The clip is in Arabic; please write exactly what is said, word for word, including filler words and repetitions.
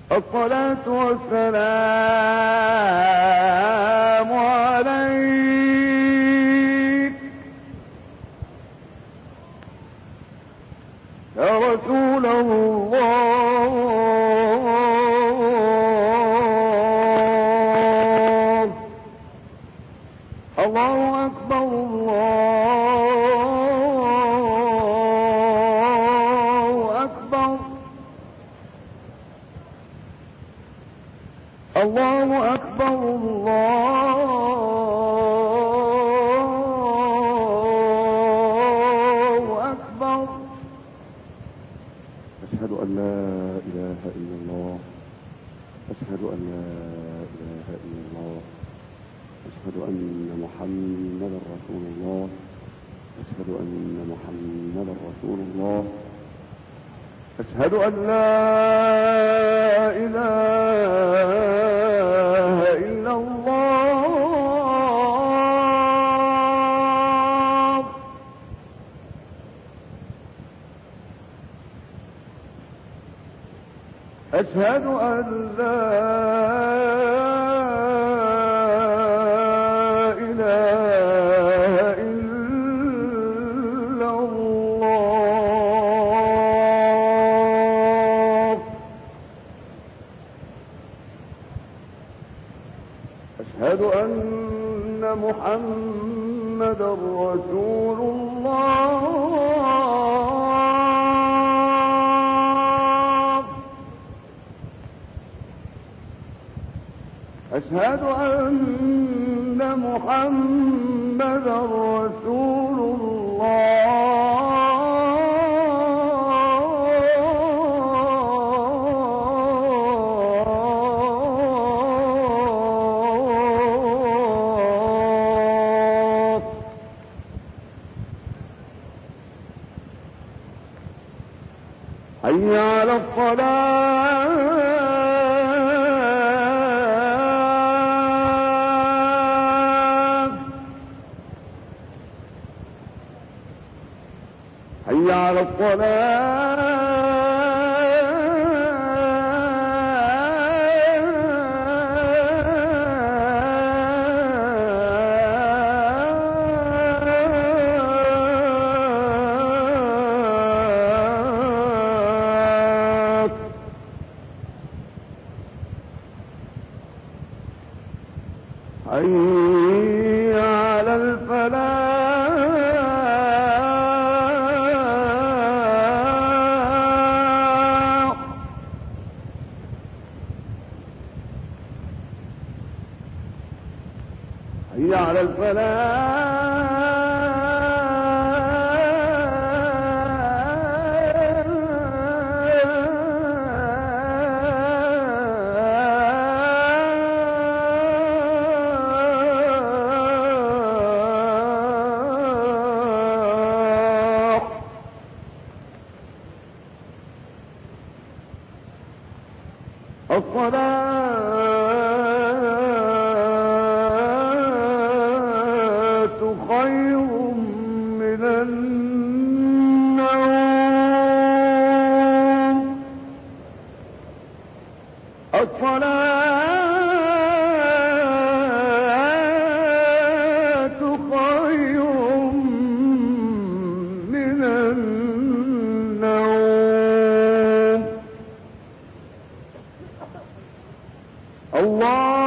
الصلاة والسلام عليك يا رسول الله. الله أكبر الله أكبر الله أكبر الله أكبر. أشهد أن لا إله إلا الله. أشهد أن لا إله إلا الله. أشهد أن محمدا رسول الله. أشهد أن محمدا رسول الله. أشهد أن لا إله إلا الله. أشهد أن لا إله إلا الله. أشهد أن محمدا رسول الله. أشهد أن محمدا رسول الله. حي على الصلاة. حي على الصلاة. حي على الفلاح. حي على الصلاة خير من النوم. الصلاة خير من النوم. الله